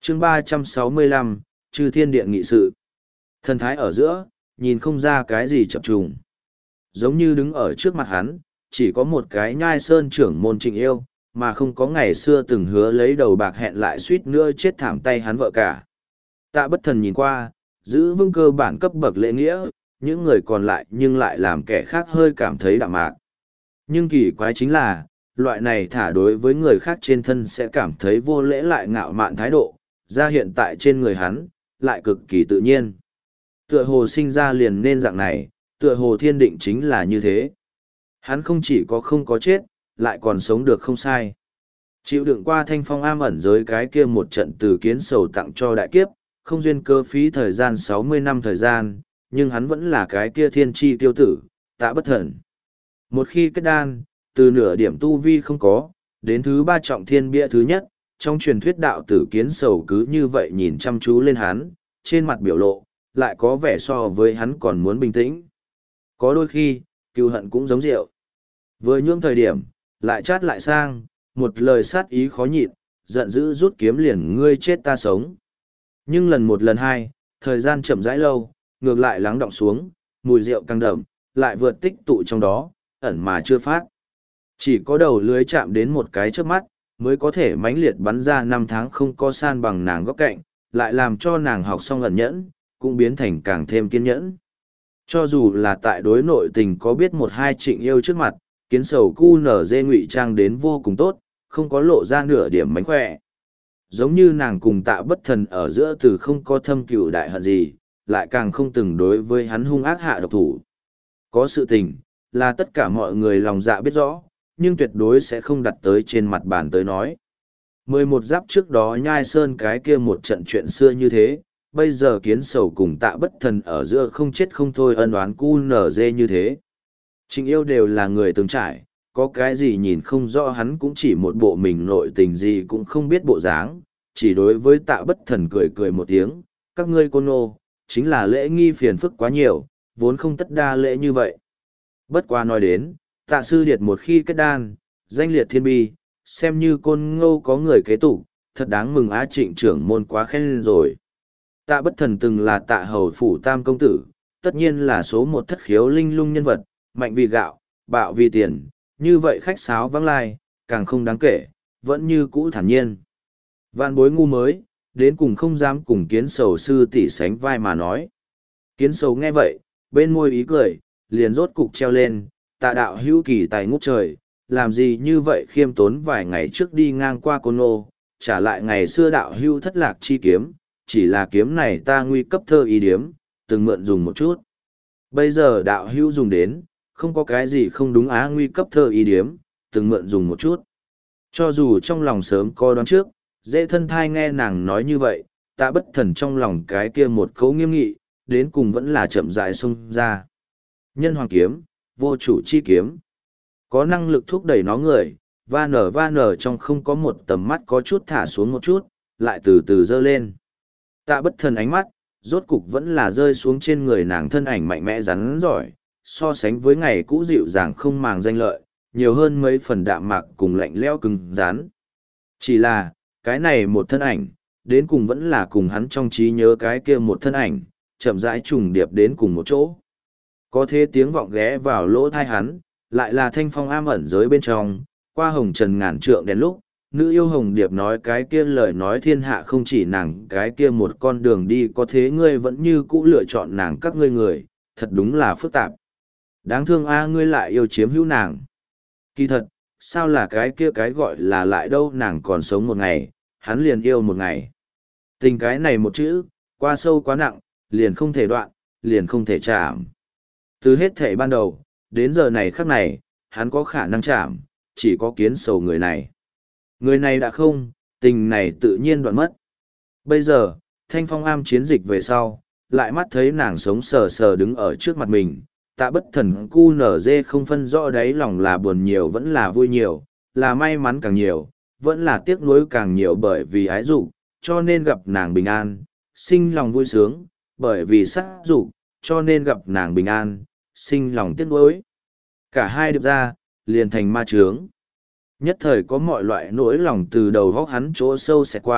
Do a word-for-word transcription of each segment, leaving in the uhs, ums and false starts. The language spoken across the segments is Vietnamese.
chương ba trăm sáu mươi lăm, Chư Thiên Điện nghị sự. Thần thái ở giữa, nhìn không ra cái gì chập trùng. Giống như đứng ở trước mặt hắn, chỉ có một cái nhai sơn trưởng môn Trịnh Yêu, mà không có ngày xưa từng hứa lấy đầu bạc hẹn lại suýt nữa chết thảm tay hắn vợ cả. Tạ Bất Thần nhìn qua, giữ vững cơ bản cấp bậc lễ nghĩa, những người còn lại nhưng lại làm kẻ khác hơi cảm thấy đạm mạc. Nhưng kỳ quái chính là, loại này thả đối với người khác trên thân sẽ cảm thấy vô lễ lại ngạo mạn thái độ, ra hiện tại trên người hắn, lại cực kỳ tự nhiên. Tựa hồ sinh ra liền nên dạng này, tựa hồ thiên định chính là như thế. Hắn không chỉ có không có chết, lại còn sống được không sai. Chịu đựng qua thanh phong am ẩn giới cái kia một trận từ kiến sầu tặng cho đại kiếp, không duyên cơ phí thời gian sáu mươi năm thời gian, nhưng hắn vẫn là cái kia thiên tri tiêu tử, Tạ Bất Thần. Một khi kết đan, từ nửa điểm tu vi không có, đến thứ ba trọng thiên bia thứ nhất, trong truyền thuyết đạo tử kiến sầu cứ như vậy nhìn chăm chú lên hắn, trên mặt biểu lộ, lại có vẻ so với hắn còn muốn bình tĩnh. Có đôi khi, cừu hận cũng giống rượu. Vừa nhương thời điểm, lại chát lại sang, một lời sát ý khó nhịn, giận dữ rút kiếm liền ngươi chết ta sống. Nhưng lần một lần hai, thời gian chậm rãi lâu, ngược lại lắng đọng xuống, mùi rượu càng đậm, lại vượt tích tụ trong đó, ẩn mà chưa phát. Chỉ có đầu lưới chạm đến một cái trước mắt, mới có thể mãnh liệt bắn ra năm tháng không có san bằng nàng góc cạnh, lại làm cho nàng học xong ẩn nhẫn, cũng biến thành càng thêm kiên nhẫn. Cho dù là tại đối nội tình có biết một hai Trịnh Yêu trước mặt, kiến sầu cu nở dê ngụy trang đến vô cùng tốt, không có lộ ra nửa điểm mánh khỏe. Giống như nàng cùng Tạ Bất Thần ở giữa từ không có thâm cừu đại hận gì, lại càng không từng đối với hắn hung ác hạ độc thủ. Có sự tình, là tất cả mọi người lòng dạ biết rõ, nhưng tuyệt đối sẽ không đặt tới trên mặt bàn tới nói. Mười một giáp trước đó nhai sơn cái kia một trận chuyện xưa như thế, bây giờ kiến sầu cùng Tạ Bất Thần ở giữa không chết không thôi ân oán cu nở dê như thế. Trịnh Yêu đều là người từng trải, có cái gì nhìn không rõ hắn cũng chỉ một bộ mình nội tình gì cũng không biết bộ dáng, chỉ đối với Tạ Bất Thần cười cười một tiếng, các ngươi côn nô, chính là lễ nghi phiền phức quá nhiều, vốn không tất đa lễ như vậy. Bất qua nói đến, Tạ Sư Điệt một khi kết đan, danh liệt thiên bi, xem như côn ngô có người kế tục, thật đáng mừng á Trịnh trưởng môn quá khen lên rồi. Tạ Bất Thần từng là Tạ hầu phủ tam công tử, tất nhiên là số một thất khiếu linh lung nhân vật, mạnh vì gạo, bạo vì tiền, như vậy khách sáo vắng lai, càng không đáng kể, vẫn như cũ thản nhiên. Vạn bối ngu mới, đến cùng không dám cùng kiến sầu sư tỷ sánh vai mà nói. Kiến sầu nghe vậy, bên môi ý cười, liền rốt cục treo lên, Tạ đạo hữu kỳ tài ngút trời, làm gì như vậy khiêm tốn vài ngày trước đi ngang qua côn nô, trả lại ngày xưa đạo hữu thất lạc chi kiếm, chỉ là kiếm này ta nguy cấp thơ ý điếm, từng mượn dùng một chút. Bây giờ đạo hữu dùng đến, không có cái gì không đúng á nguy cấp thơ ý điếm, từng mượn dùng một chút. Cho dù trong lòng sớm có đoán trước, dễ thân thai nghe nàng nói như vậy, Tạ Bất Thần trong lòng cái kia một cấu nghiêm nghị, đến cùng vẫn là chậm rãi xông ra. Nhân hoàng kiếm, vô chủ chi kiếm. Có năng lực thúc đẩy nó người, va nở va nở trong không có một tầm mắt có chút thả xuống một chút, lại từ từ dơ lên. Tạ Bất Thần ánh mắt, rốt cục vẫn là rơi xuống trên người nàng thân ảnh mạnh mẽ rắn giỏi, so sánh với ngày cũ dịu dàng không màng danh lợi, nhiều hơn mấy phần đạm mạc cùng lạnh lẽo cứng rắn. Chỉ là, cái này một thân ảnh, đến cùng vẫn là cùng hắn trong trí nhớ cái kia một thân ảnh, chậm rãi trùng điệp đến cùng một chỗ. Có thế tiếng vọng ghé vào lỗ thai hắn, lại là thanh phong am ẩn giới bên trong, qua hồng trần ngàn trượng đến lúc, nữ yêu hồng điệp nói cái kia lời nói thiên hạ không chỉ nàng cái kia một con đường đi, có thế ngươi vẫn như cũ lựa chọn nàng các ngươi người, thật đúng là phức tạp. Đáng thương a ngươi lại yêu chiếm hữu nàng. Kỳ thật, sao là cái kia cái gọi là lại đâu nàng còn sống một ngày, hắn liền yêu một ngày. Tình cái này một chữ, qua sâu quá nặng, liền không thể đoạn, liền không thể chạm. Từ hết thể ban đầu, đến giờ này khắc này, hắn có khả năng chạm, chỉ có kiến sầu người này. Người này đã không, tình này tự nhiên đoạn mất. Bây giờ, thanh phong am chiến dịch về sau, lại mắt thấy nàng sống sờ sờ đứng ở trước mặt mình, Tạ Bất Thần cu nở dê không phân rõ đáy lòng là buồn nhiều vẫn là vui nhiều, là may mắn càng nhiều, vẫn là tiếc nuối càng nhiều bởi vì ái dục, cho nên gặp nàng bình an, sinh lòng vui sướng, bởi vì sát dục, cho nên gặp nàng bình an, sinh lòng tiếc nuối. Cả hai điệp ra, liền thành ma chướng. Nhất thời có mọi loại nỗi lòng từ đầu góc hắn chỗ sâu xẹt qua,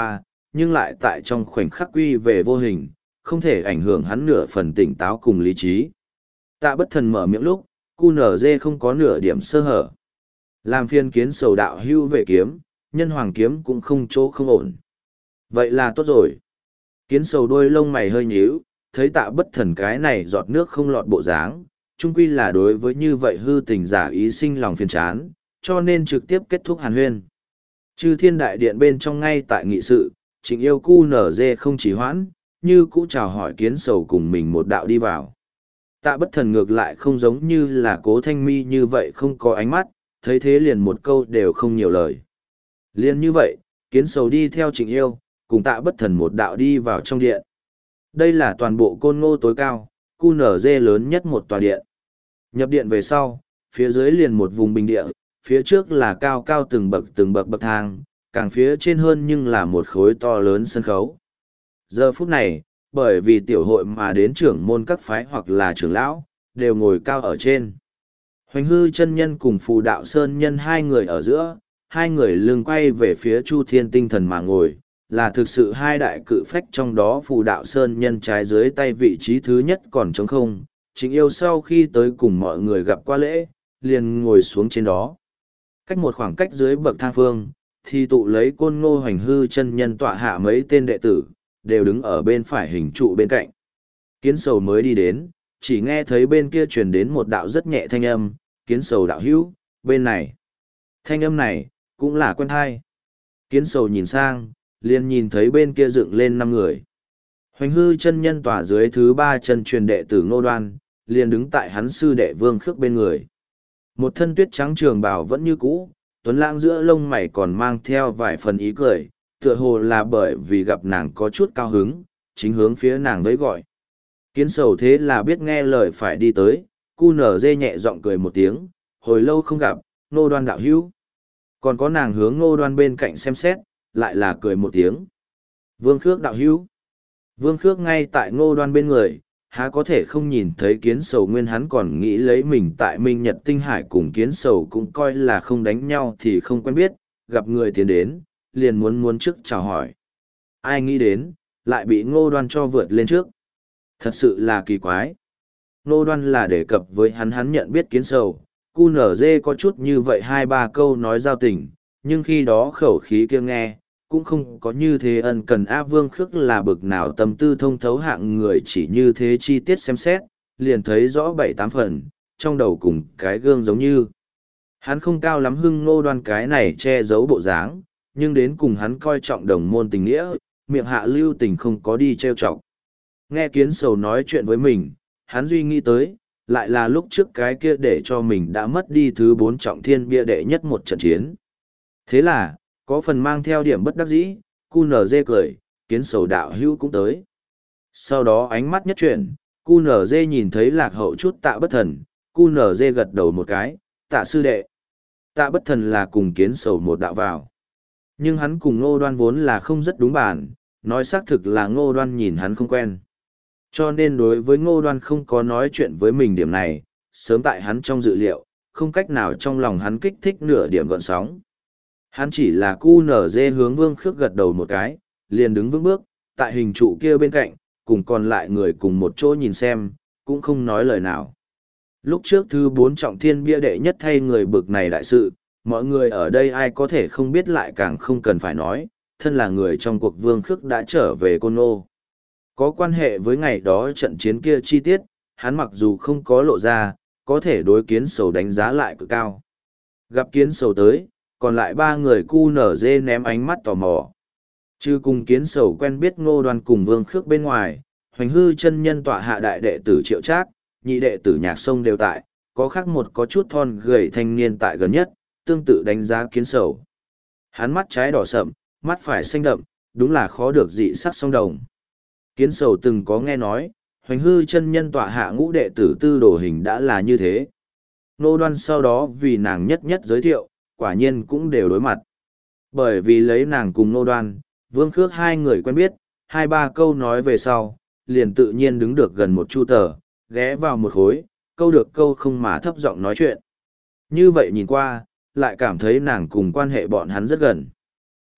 nhưng lại tại trong khoảnh khắc quy về vô hình, không thể ảnh hưởng hắn nửa phần tỉnh táo cùng lý trí. Tạ Bất Thần mở miệng lúc, cu nở dê không có nửa điểm sơ hở. Làm phiên kiến sầu đạo hưu về kiếm, nhân hoàng kiếm cũng không chỗ không ổn. Vậy là tốt rồi. Kiến sầu đôi lông mày hơi nhíu, thấy Tạ Bất Thần cái này giọt nước không lọt bộ dáng, chung quy là đối với như vậy hư tình giả ý sinh lòng phiền chán, cho nên trực tiếp kết thúc hàn huyên. Chư thiên đại điện bên trong ngay tại nghị sự, Trịnh Yêu cu nở dê không chỉ hoãn, như cũ chào hỏi kiến sầu cùng mình một đạo đi vào. Tạ Bất Thần ngược lại không giống như là Cố Thanh Mi như vậy không có ánh mắt, thấy thế liền một câu đều không nhiều lời. Liền như vậy, kiến sầu đi theo Trịnh Yêu, cùng Tạ Bất Thần một đạo đi vào trong điện. Đây là toàn bộ Côn Ngô tối cao, cu nở dê lớn nhất một tòa điện. Nhập điện về sau, phía dưới liền một vùng bình địa, phía trước là cao cao từng bậc từng bậc bậc thang, càng phía trên hơn nhưng là một khối to lớn sân khấu. Giờ phút này, bởi vì tiểu hội mà đến trưởng môn các phái hoặc là trưởng lão, đều ngồi cao ở trên. Hoành hư chân nhân cùng phù đạo sơn nhân hai người ở giữa, hai người lưng quay về phía Chu Thiên tinh thần mà ngồi, là thực sự hai đại cự phách trong đó phù đạo sơn nhân trái dưới tay vị trí thứ nhất còn trống không. Trịnh Yêu sau khi tới cùng mọi người gặp qua lễ, liền ngồi xuống trên đó. Cách một khoảng cách dưới bậc thang phương, thì tụ lấy Côn Ngô Hoành hư chân nhân tọa hạ mấy tên đệ tử, đều đứng ở bên phải hình trụ bên cạnh. Kiến sầu mới đi đến, chỉ nghe thấy bên kia truyền đến một đạo rất nhẹ thanh âm, kiến sầu đạo hữu, bên này. Thanh âm này, cũng là quen thai. Kiến sầu nhìn sang, liền nhìn thấy bên kia dựng lên năm người. Hoành hư chân nhân tỏa dưới thứ ba chân truyền đệ tử Ngô Đoan, liền đứng tại hắn sư đệ Vương Khước bên người. Một thân tuyết trắng trường bào vẫn như cũ, tuấn lãng giữa lông mày còn mang theo vài phần ý cười, tựa hồ là bởi vì gặp nàng có chút cao hứng, chính hướng phía nàng với gọi. Kiến sầu thế là biết nghe lời phải đi tới, cu nở dê nhẹ giọng cười một tiếng, hồi lâu không gặp, Ngô Đoan đạo hữu. Còn có nàng hướng Ngô Đoan bên cạnh xem xét, lại là cười một tiếng. Vương Khước đạo hữu. Vương Khước ngay tại Ngô Đoan bên người, há có thể không nhìn thấy kiến sầu nguyên hắn còn nghĩ lấy mình tại Minh Nhật Tinh Hải cùng kiến sầu cũng coi là không đánh nhau thì không quen biết, gặp người tiến đến, liền muốn muốn trước chào hỏi. Ai nghĩ đến, lại bị Ngô Đoan cho vượt lên trước. Thật sự là kỳ quái. Ngô Đoan là đề cập với hắn hắn nhận biết kiến sầu, cu nở dê có chút như vậy hai ba câu nói giao tình, nhưng khi đó khẩu khí kia nghe, cũng không có như thế ân cần. A Vương Khước là bực nào tâm tư thông thấu hạng người, chỉ như thế chi tiết xem xét, liền thấy rõ bảy tám phần, trong đầu cùng cái gương giống như. Hắn không cao lắm hưng Ngô Đoan cái này che giấu bộ dáng, nhưng đến cùng hắn coi trọng đồng môn tình nghĩa, miệng hạ lưu tình không có đi trêu chọc. Nghe kiến sầu nói chuyện với mình, hắn duy nghĩ tới, lại là lúc trước cái kia để cho mình đã mất đi thứ bốn trọng thiên bia đệ nhất một trận chiến. Thế là, có phần mang theo điểm bất đắc dĩ, cu nở dê cười, kiến sầu đạo hữu cũng tới. Sau đó ánh mắt nhất chuyển, cu nở dê nhìn thấy lạc hậu chút Tạ Bất Thần, cu nở dê gật đầu một cái, Tạ sư đệ. Tạ Bất Thần là cùng kiến sầu một đạo vào. Nhưng hắn cùng Ngô Đoan vốn là không rất đúng bản, nói xác thực là Ngô Đoan nhìn hắn không quen. Cho nên đối với Ngô Đoan không có nói chuyện với mình điểm này, sớm tại hắn trong dự liệu, không cách nào trong lòng hắn kích thích nửa điểm gợn sóng. Hắn chỉ là cu nở dê hướng Vương Khước gật đầu một cái, liền đứng vững bước, tại hình trụ kia bên cạnh, cùng còn lại người cùng một chỗ nhìn xem, cũng không nói lời nào. Lúc trước thứ bốn trọng thiên bia đệ nhất thay người bực này đại sự, mọi người ở đây ai có thể không biết lại càng không cần phải nói, thân là người trong cuộc Vương Khước đã trở về Côn Ngô. Có quan hệ với ngày đó trận chiến kia chi tiết, hắn mặc dù không có lộ ra, có thể đối kiến sầu đánh giá lại cực cao. Gặp kiến sầu tới, còn lại ba người cu nở dê ném ánh mắt tò mò. Chứ cùng kiến sầu quen biết Ngô Đoan cùng Vương Khước bên ngoài, Hoành hư chân nhân tọa hạ đại đệ tử Triệu Trác, nhị đệ tử Nhạc Sông đều tại, có khác một có chút thon gầy thanh niên tại gần nhất, tương tự đánh giá kiến sầu. Hắn mắt trái đỏ sậm, mắt phải xanh đậm, đúng là khó được dị sắc song đồng. Kiến sầu từng có nghe nói, Hoành hư chân nhân tọa hạ ngũ đệ tử Tư Đồ Hình đã là như thế. Ngô Đoan sau đó vì nàng nhất nhất giới thiệu, quả nhiên cũng đều đối mặt. Bởi vì lấy nàng cùng Ngô Đoan, Vương Khước hai người quen biết, hai ba câu nói về sau, liền tự nhiên đứng được gần một chu tờ, ghé vào một khối, câu được câu không mà thấp giọng nói chuyện. Như vậy nhìn qua, lại cảm thấy nàng cùng quan hệ bọn hắn rất gần.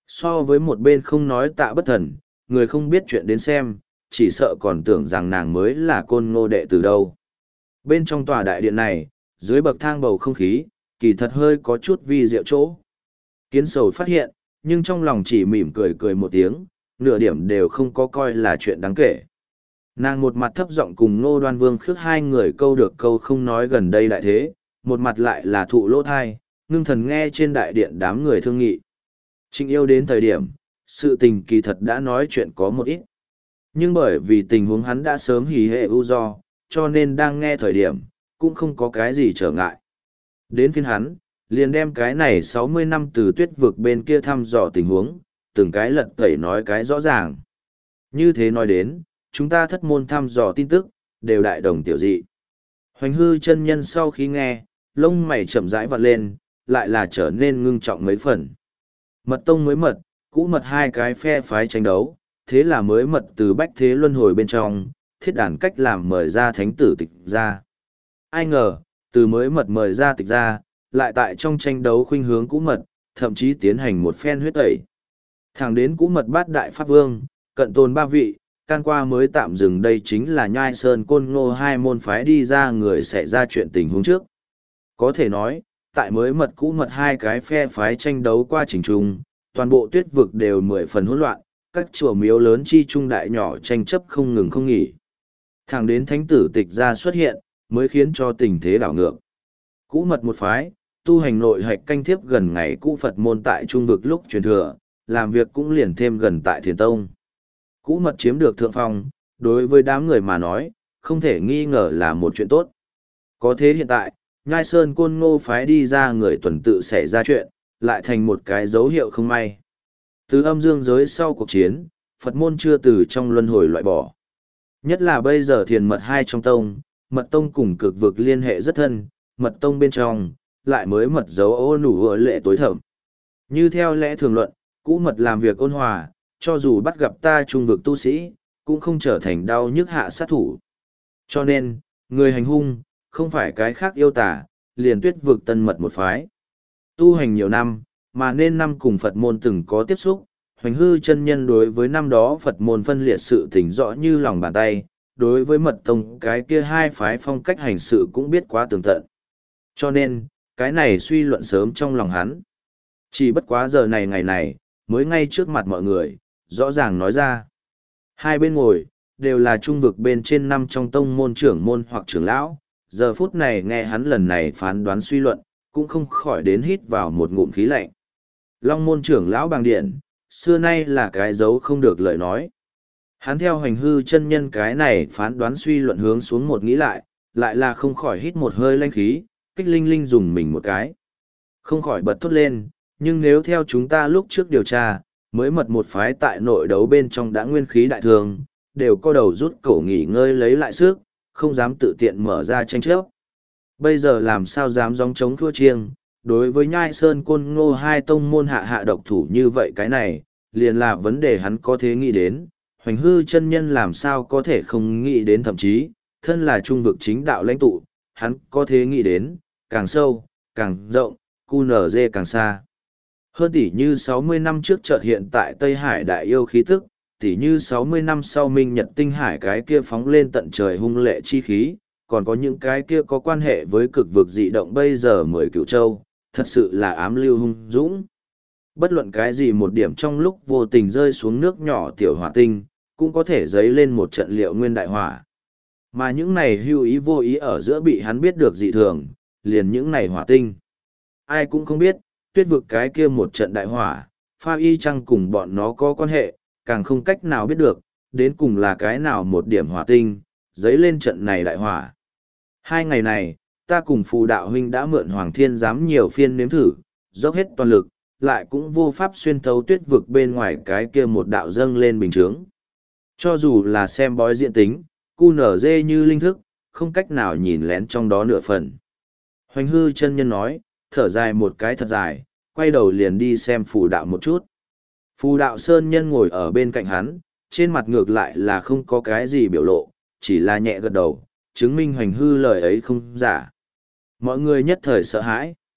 So với một bên không nói tạ bất thần, người không biết chuyện đến xem, chỉ sợ còn tưởng rằng nàng mới là côn ngô đệ từ đâu. Bên trong tòa đại điện này, dưới bậc thang bầu không khí, kỳ thật hơi có chút vi diệu chỗ. Kiến sầu phát hiện, nhưng trong lòng chỉ mỉm cười cười một tiếng, nửa điểm đều không có coi là chuyện đáng kể. Nàng một mặt thấp giọng cùng Ngô Đoan Vương khước hai người câu được câu không nói gần đây đại thế, một mặt lại là thụ lỗ thai, ngưng thần nghe trên đại điện đám người thương nghị. Trịnh Yêu đến thời điểm, sự tình kỳ thật đã nói chuyện có một ít. Nhưng bởi vì tình huống hắn đã sớm hỉ hệ ưu do, cho nên đang nghe thời điểm, cũng không có cái gì trở ngại. Đến phiên hắn, liền đem cái này sáu mươi năm từ tuyết vực bên kia thăm dò tình huống, từng cái lật tẩy nói cái rõ ràng. Như thế nói đến, chúng ta thất môn thăm dò tin tức, đều đại đồng tiểu dị. Hoành hư chân nhân sau khi nghe, lông mày chậm rãi vặn lên, lại là trở nên ngưng trọng mấy phần. Mật tông mới mật, cũ mật hai cái phe phái tranh đấu, thế là mới mật từ bách thế luân hồi bên trong, thiết đàn cách làm mời ra thánh tử tịch ra. Ai ngờ, từ mới mật mời ra tịch ra, lại tại trong tranh đấu khuynh hướng cũ mật, thậm chí tiến hành một phen huyết tẩy. Thẳng đến cũ mật bát đại pháp vương, cận tồn ba vị, can qua mới tạm dừng đây chính là nhai sơn côn ngô hai môn phái đi ra người xảy ra chuyện tình huống trước. Có thể nói, tại mới mật cũ mật hai cái phe phái tranh đấu qua trình trung, toàn bộ tuyết vực đều mười phần hỗn loạn, các chùa miếu lớn chi trung đại nhỏ tranh chấp không ngừng không nghỉ. Thẳng đến thánh tử tịch ra xuất hiện, mới khiến cho tình thế đảo ngược. Cũ mật một phái, tu hành nội hạch canh thiếp gần ngày cũ Phật môn tại trung vực lúc truyền thừa, làm việc cũng liền thêm gần tại thiền tông. Cũ mật chiếm được thượng phong, đối với đám người mà nói, không thể nghi ngờ là một chuyện tốt. Có thế hiện tại, Nhai Sơn Côn Ngô phái đi ra người tuần tự xảy ra chuyện, lại thành một cái dấu hiệu không may. Từ âm dương giới sau cuộc chiến, Phật môn chưa từ trong luân hồi loại bỏ. Nhất là bây giờ thiền mật hai trong tông, mật tông cùng cực vực liên hệ rất thân, mật tông bên trong, lại mới mật dấu ô nủ ở lệ tối thẩm. Như theo lẽ thường luận, cũ mật làm việc ôn hòa, cho dù bắt gặp ta trung vực tu sĩ, cũng không trở thành đau nhức hạ sát thủ. Cho nên, người hành hung, không phải cái khác yêu tả, liền tuyết vực tân mật một phái. Tu hành nhiều năm, mà nên năm cùng Phật môn từng có tiếp xúc, hoành hư chân nhân đối với năm đó Phật môn phân liệt sự tình rõ như lòng bàn tay, đối với mật tông cái kia hai phái phong cách hành sự cũng biết quá tường tận. Cho nên, cái này suy luận sớm trong lòng hắn. Chỉ bất quá giờ này ngày này, mới ngay trước mặt mọi người, rõ ràng nói ra. Hai bên ngồi, đều là trung vực bên trên năm trong tông môn trưởng môn hoặc trưởng lão, giờ phút này nghe hắn lần này phán đoán suy luận, cũng không khỏi đến hít vào một ngụm khí lạnh. Long môn trưởng lão bàng điện, xưa nay là cái dấu không được lời nói. Hắn theo hành hư chân nhân cái này phán đoán suy luận hướng xuống một nghĩ lại, lại là không khỏi hít một hơi lanh khí, kích linh linh dùng mình một cái. Không khỏi bật thốt lên, nhưng nếu theo chúng ta lúc trước điều tra, mới mật một phái tại nội đấu bên trong đã nguyên khí đại thường, đều co đầu rút cổ nghỉ ngơi lấy lại sức, không dám tự tiện mở ra tranh chấp. Bây giờ làm sao dám gióng chống thua chiêng, đối với nhai sơn côn ngô hai tông môn hạ hạ độc thủ như vậy cái này, liền là vấn đề hắn có thể nghĩ đến, hoành hư chân nhân làm sao có thể không nghĩ đến thậm chí, thân là trung vực chính đạo lãnh tụ, hắn có thể nghĩ đến, càng sâu, càng rộng, cu nở dê càng xa. Hơn tỷ như sáu mươi năm trước chợt hiện tại Tây Hải đại yêu khí tức, tỷ như sáu mươi năm sau Minh Nhật Tinh Hải cái kia phóng lên tận trời hung lệ chi khí, còn có những cái kia có quan hệ với cực vực dị động bây giờ mười cửu châu, thật sự là ám lưu hung dũng. Bất luận cái gì một điểm trong lúc vô tình rơi xuống nước nhỏ tiểu hỏa tinh, cũng có thể dấy lên một trận liệu nguyên đại hỏa. Mà những này hưu ý vô ý ở giữa bị hắn biết được dị thường, liền những này hỏa tinh. Ai cũng không biết, tuyết vực cái kia một trận đại hỏa, pha y chăng cùng bọn nó có quan hệ, càng không cách nào biết được, đến cùng là cái nào một điểm hỏa tinh, dấy lên trận này đại hỏa. Hai ngày này, ta cùng phù đạo huynh đã mượn Hoàng Thiên giám nhiều phiên nếm thử, dốc hết toàn lực, lại cũng vô pháp xuyên thấu tuyết vực bên ngoài cái kia một đạo dâng lên bình chướng. Cho dù là xem bói diện tính, cu nở dê như linh thức, không cách nào nhìn lén trong đó nửa phần. Hoành hư chân nhân nói, thở dài một cái thật dài, quay đầu liền đi xem phù đạo một chút. Phù đạo sơn nhân ngồi ở bên cạnh hắn, trên mặt ngược lại là không có cái gì biểu lộ, chỉ là nhẹ gật đầu, chứng minh hoành hư lời ấy không giả. Mọi người nhất thời sợ hãi.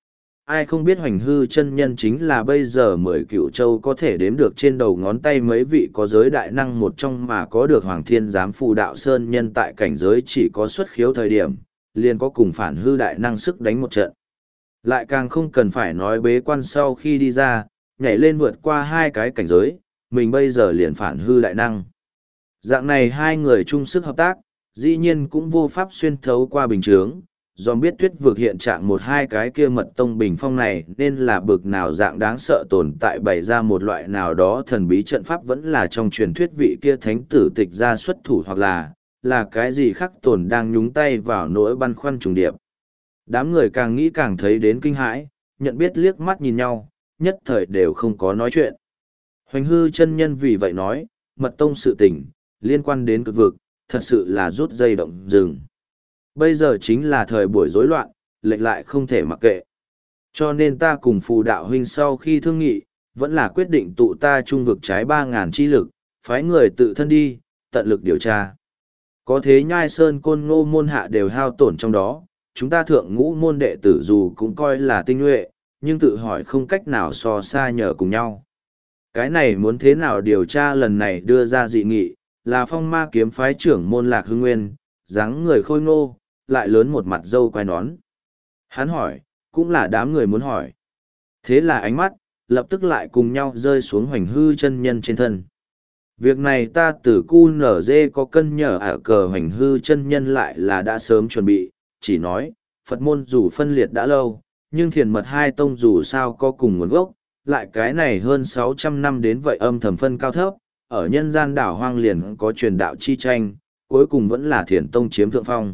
ai không biết Hoành Hư chân nhân chính là bây giờ mười cựu châu có thể đếm được trên đầu ngón tay mấy vị có giới đại năng một trong mà có được Hoàng Thiên Giám Phù Đạo Sơn nhân tại cảnh giới chỉ có xuất khiếu thời điểm, liền có cùng phản hư đại năng sức đánh một trận. Lại càng không cần phải nói bế quan sau khi đi ra, nhảy lên vượt qua hai cái cảnh giới, mình bây giờ liền phản hư đại năng. Dạng này hai người chung sức hợp tác, dĩ nhiên cũng vô pháp xuyên thấu qua bình chướng, do biết tuyết vực hiện trạng một hai cái kia mật tông bình phong này nên là bực nào dạng đáng sợ tồn tại bày ra một loại nào đó thần bí trận pháp vẫn là trong truyền thuyết vị kia thánh tử tịch ra xuất thủ hoặc là, là cái gì khác tồn đang nhúng tay vào nỗi băn khoăn trùng điệp. Đám người càng nghĩ càng thấy đến kinh hãi, nhận biết liếc mắt nhìn nhau, nhất thời đều không có nói chuyện. Hoành Hư chân nhân vì vậy nói, mật tông sự tình, liên quan đến cực vực, thật sự là rút dây động rừng. Bây giờ chính là thời buổi rối loạn, lệch lại không thể mặc kệ. Cho nên ta cùng phù đạo huynh sau khi thương nghị, vẫn là quyết định tụ ta trung vực trái ba ngàn chi lực, phái người tự thân đi, tận lực điều tra. Có thế nhai sơn côn ngô môn hạ đều hao tổn trong đó, chúng ta thượng ngũ môn đệ tử dù cũng coi là tinh nhuệ, nhưng tự hỏi không cách nào so xa nhờ cùng nhau. Cái này muốn thế nào điều tra lần này đưa ra dị nghị, là phong ma kiếm phái trưởng môn Lạc Hưng Nguyên, dáng người khôi ngô, lại lớn một mặt râu quai nón. Hắn hỏi, cũng là đám người muốn hỏi. Thế là ánh mắt, lập tức lại cùng nhau rơi xuống Hoành Hư chân nhân trên thân. Việc này ta từ cu nở dê có cân nhở ở cờ Hoành Hư chân nhân lại là đã sớm chuẩn bị, chỉ nói, Phật môn dù phân liệt đã lâu, nhưng thiền mật hai tông dù sao có cùng nguồn gốc, lại cái này hơn sáu trăm năm đến vậy âm thầm phân cao thấp, ở nhân gian đảo hoang liền có truyền đạo chi tranh, cuối cùng vẫn là thiền tông chiếm thượng phong.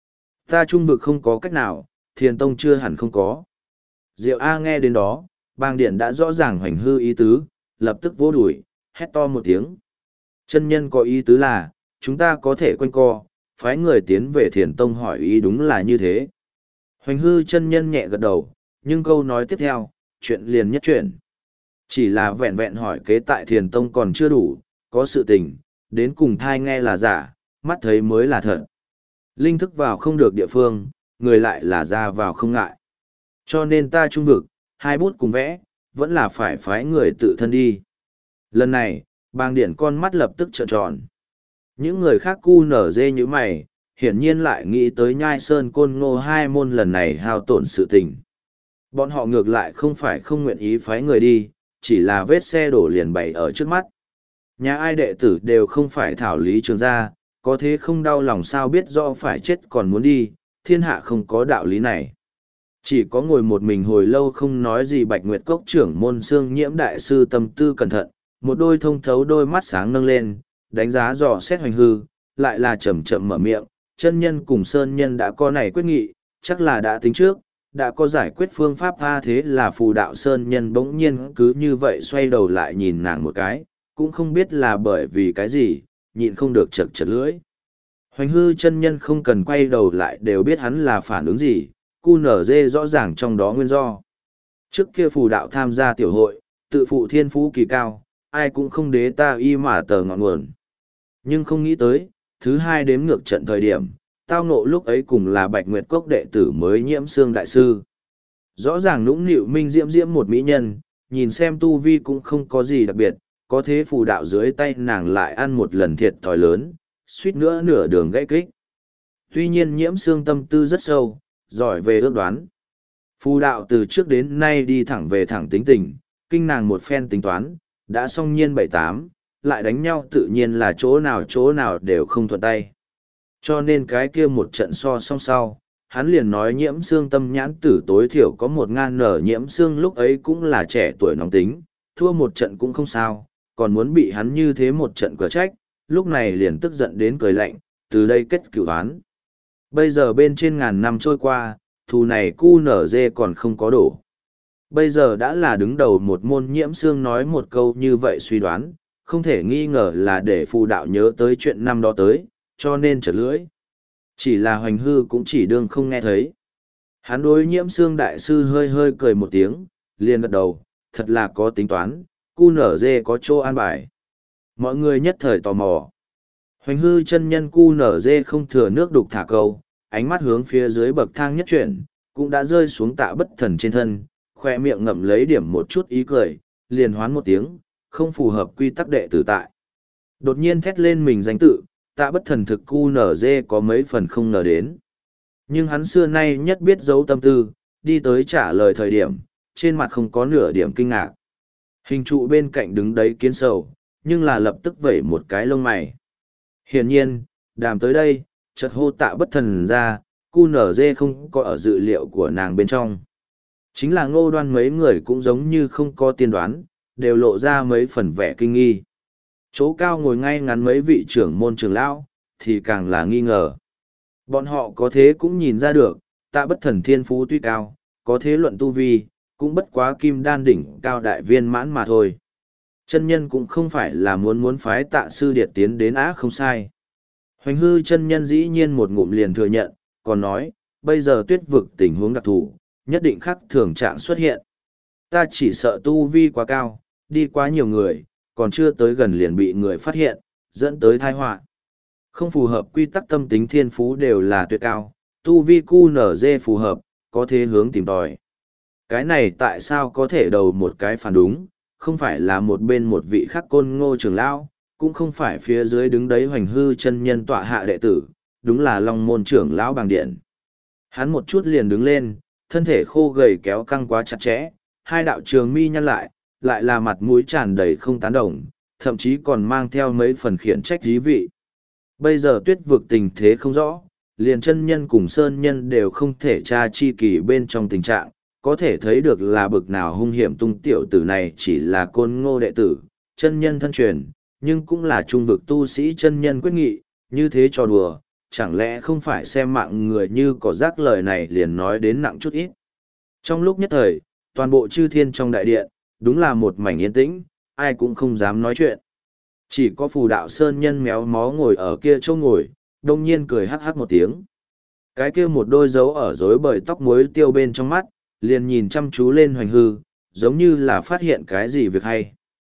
Ta trung vực không có cách nào, thiền tông chưa hẳn không có. Diệu A nghe đến đó, bang điện đã rõ ràng Hoành Hư ý tứ, lập tức vỗ đùi, hét to một tiếng. Chân nhân có ý tứ là, chúng ta có thể quanh co, phái người tiến về thiền tông hỏi ý đúng là như thế. Hoành Hư chân nhân nhẹ gật đầu, nhưng câu nói tiếp theo, chuyện liền nhất chuyện. Chỉ là vẹn vẹn hỏi kế tại thiền tông còn chưa đủ, có sự tình, đến cùng thai nghe là giả, mắt thấy mới là thật. Linh thức vào không được địa phương, người lại là ra vào không ngại. Cho nên ta trung vực, hai bút cùng vẽ, vẫn là phải phái người tự thân đi. Lần này, bang điển con mắt lập tức trợn tròn. Những người khác cu nở dê như mày, hiển nhiên lại nghĩ tới nhai sơn côn ngô hai môn lần này hao tổn sự tình. Bọn họ ngược lại không phải không nguyện ý phái người đi, chỉ là vết xe đổ liền bày ở trước mắt. Nhà ai đệ tử đều không phải thảo lý trường gia, có thế không đau lòng sao biết rõ phải chết còn muốn đi, thiên hạ không có đạo lý này. Chỉ có ngồi một mình hồi lâu không nói gì Bạch Nguyệt Cốc trưởng môn xương nhiễm đại sư tâm tư cẩn thận, một đôi thông thấu đôi mắt sáng nâng lên, đánh giá dò xét Hoành Hư, lại là chậm chậm mở miệng, chân nhân cùng sơn nhân đã có này quyết nghị, chắc là đã tính trước, đã có giải quyết phương pháp tha thế là phù đạo sơn nhân bỗng nhiên cứ như vậy xoay đầu lại nhìn nàng một cái, cũng không biết là bởi vì cái gì, nhịn không được chật chật lưỡi. Hoành Hư chân nhân không cần quay đầu lại đều biết hắn là phản ứng gì, cu nở dê rõ ràng trong đó nguyên do. Trước kia phù đạo tham gia tiểu hội, tự phụ thiên phú kỳ cao, ai cũng không đế ta y mà tờ ngọn nguồn. Nhưng không nghĩ tới, thứ hai đếm ngược trận thời điểm, tao ngộ lúc ấy cùng là Bạch Nguyệt Cốc đệ tử mới nhiễm xương đại sư. Rõ ràng nũng nịu minh diễm diễm một mỹ nhân, nhìn xem tu vi cũng không có gì đặc biệt, có thế phù đạo dưới tay nàng lại ăn một lần thiệt thòi lớn, suýt nữa nửa đường gãy kích. Tuy nhiên nhiễm xương tâm tư rất sâu, giỏi về ước đoán. Phù đạo từ trước đến nay đi thẳng về thẳng tính tình, kinh nàng một phen tính toán, đã song nhiên bảy tám, lại đánh nhau tự nhiên là chỗ nào chỗ nào đều không thuận tay. Cho nên cái kia một trận so song sau, hắn liền nói nhiễm xương tâm nhãn tử tối thiểu có một ngàn nở nhiễm xương lúc ấy cũng là trẻ tuổi nóng tính, thua một trận cũng không sao, còn muốn bị hắn như thế một trận cửa trách, lúc này liền tức giận đến cười lạnh, từ đây kết cửu án. Bây giờ bên trên ngàn năm trôi qua, thù này cu nở dê còn không có đổ. Bây giờ đã là đứng đầu một môn nhiễm xương nói một câu như vậy suy đoán, không thể nghi ngờ là để phù đạo nhớ tới chuyện năm đó tới, cho nên trở lưỡi. Chỉ là Hoành Hư cũng chỉ đương không nghe thấy. Hắn đối nhiễm xương đại sư hơi hơi cười một tiếng, liền gật đầu, thật là có tính toán, cu nở dê có chỗ an bài. Mọi người nhất thời tò mò. Hoành Hư chân nhân cu nở dê không thừa nước đục thả câu, ánh mắt hướng phía dưới bậc thang nhất chuyển, cũng đã rơi xuống tạ bất thần trên thân, khoe miệng ngậm lấy điểm một chút ý cười, liền hoán một tiếng, không phù hợp quy tắc đệ tử tại. Đột nhiên thét lên mình danh tự, Tạ Bất Thần thực cu nở dê có mấy phần không ngờ đến. Nhưng hắn xưa nay nhất biết giấu tâm tư, đi tới trả lời thời điểm, trên mặt không có nửa điểm kinh ngạc. Hình trụ bên cạnh đứng đấy kiến sầu, nhưng là lập tức vẩy một cái lông mày. Hiển nhiên, đàm tới đây, chợt hô Tạ Bất Thần ra, cu nở dê không có ở dự liệu của nàng bên trong. Chính là Ngô Đoan mấy người cũng giống như không có tiên đoán, đều lộ ra mấy phần vẻ kinh nghi. Chỗ cao ngồi ngay ngắn mấy vị trưởng môn trưởng lão, thì càng là nghi ngờ. Bọn họ có thế cũng nhìn ra được, Tạ Bất Thần thiên phú tuy cao, có thế luận tu vi, cũng bất quá kim đan đỉnh cao đại viên mãn mà thôi. Chân nhân cũng không phải là muốn muốn phái Tạ sư điệt tiến đến á không sai. Hoành hư chân nhân dĩ nhiên một ngụm liền thừa nhận, còn nói, bây giờ tuyết vực tình huống đặc thù, nhất định khắc thường trạng xuất hiện. Ta chỉ sợ tu vi quá cao, đi quá nhiều người, còn chưa tới gần liền bị người phát hiện, dẫn tới tai họa. Không phù hợp quy tắc tâm tính thiên phú đều là tuyệt cao, tu vi cu nở dê phù hợp, có thế hướng tìm tòi. Cái này tại sao có thể đầu một cái phản đúng, không phải là một bên một vị khắc côn ngô trưởng lão, cũng không phải phía dưới đứng đấy hoành hư chân nhân tọa hạ đệ tử, đúng là long môn trưởng lão bàng điện. Hắn một chút liền đứng lên, thân thể khô gầy kéo căng quá chặt chẽ, hai đạo trường mi nhăn lại, lại là mặt mũi tràn đầy không tán đồng, thậm chí còn mang theo mấy phần khiển trách dí vị. Bây giờ tuyết vực tình thế không rõ, liền chân nhân cùng sơn nhân đều không thể tra chi kỳ bên trong tình trạng, có thể thấy được là bực nào hung hiểm tung tiểu tử này chỉ là côn ngô đệ tử, chân nhân thân truyền, nhưng cũng là trung vực tu sĩ chân nhân quyết nghị, như thế cho đùa, chẳng lẽ không phải xem mạng người như cỏ rác lời này liền nói đến nặng chút ít. Trong lúc nhất thời, toàn bộ chư thiên trong đại điện, đúng là một mảnh yên tĩnh, ai cũng không dám nói chuyện. Chỉ có phù đạo sơn nhân méo mó ngồi ở kia chỗ ngồi, đông nhiên cười hắc hắc một tiếng. Cái kia một đôi dấu ở rối bời tóc muối tiêu bên trong mắt, liền nhìn chăm chú lên hoành hư, giống như là phát hiện cái gì việc hay.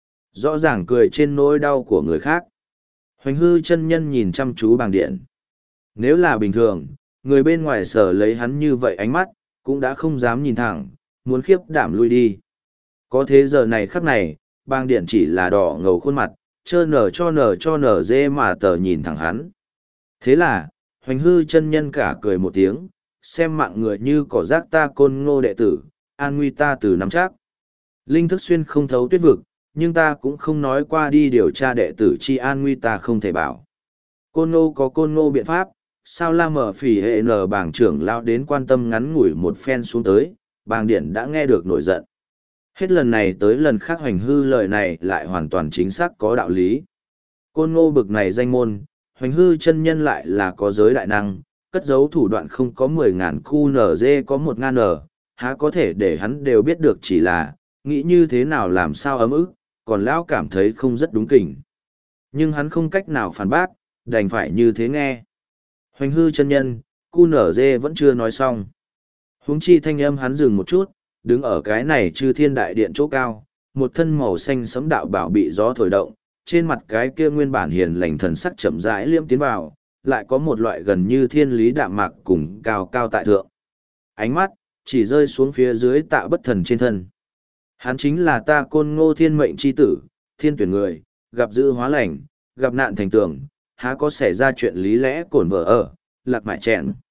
Rõ ràng cười trên nỗi đau của người khác. Hoành hư chân nhân nhìn chăm chú bàng điện. Nếu là bình thường, người bên ngoài sở lấy hắn như vậy ánh mắt, cũng đã không dám nhìn thẳng, muốn khiếp đảm lui đi. Có thế giờ này khắc này, bàng điện chỉ là đỏ ngầu khuôn mặt, trơ nở cho nở cho nở dê mà tờ nhìn thẳng hắn. Thế là, hoành hư chân nhân cả cười một tiếng, xem mạng người như cỏ rác ta côn ngô đệ tử, an nguy ta từ nắm chắc. Linh thức xuyên không thấu tuyết vực, nhưng ta cũng không nói qua đi điều tra đệ tử chi an nguy ta không thể bảo. Côn ngô có côn ngô biện pháp, sao la mở phỉ hệ nở bảng trưởng lao đến quan tâm ngắn ngủi một phen xuống tới, bàng điện đã nghe được nổi giận. Hết lần này tới lần khác hoành hư lời này lại hoàn toàn chính xác có đạo lý. Côn ngô bực này danh môn, hoành hư chân nhân lại là có giới đại năng, cất giấu thủ đoạn không có mười ngàn cu nở dê có một ngàn nở, há có thể để hắn đều biết được chỉ là, nghĩ như thế nào làm sao ấm ức, còn lão cảm thấy không rất đúng kỉnh. Nhưng hắn không cách nào phản bác, đành phải như thế nghe. Hoành hư chân nhân, cu nở dê vẫn chưa nói xong. Huống chi thanh âm hắn dừng một chút, đứng ở cái này chư thiên đại điện chỗ cao, một thân màu xanh sẫm đạo bảo bị gió thổi động, trên mặt cái kia nguyên bản hiền lành thần sắc chậm rãi liêm tiến vào, lại có một loại gần như thiên lý đạm mạc cùng cao cao tại thượng. Ánh mắt, chỉ rơi xuống phía dưới Tạ Bất Thần trên thân. Hắn chính là ta côn ngô thiên mệnh chi tử, thiên tuyển người, gặp dữ hóa lành, gặp nạn thành tường, há có xảy ra chuyện lý lẽ cổn vợ ở, lạc mại chẹn.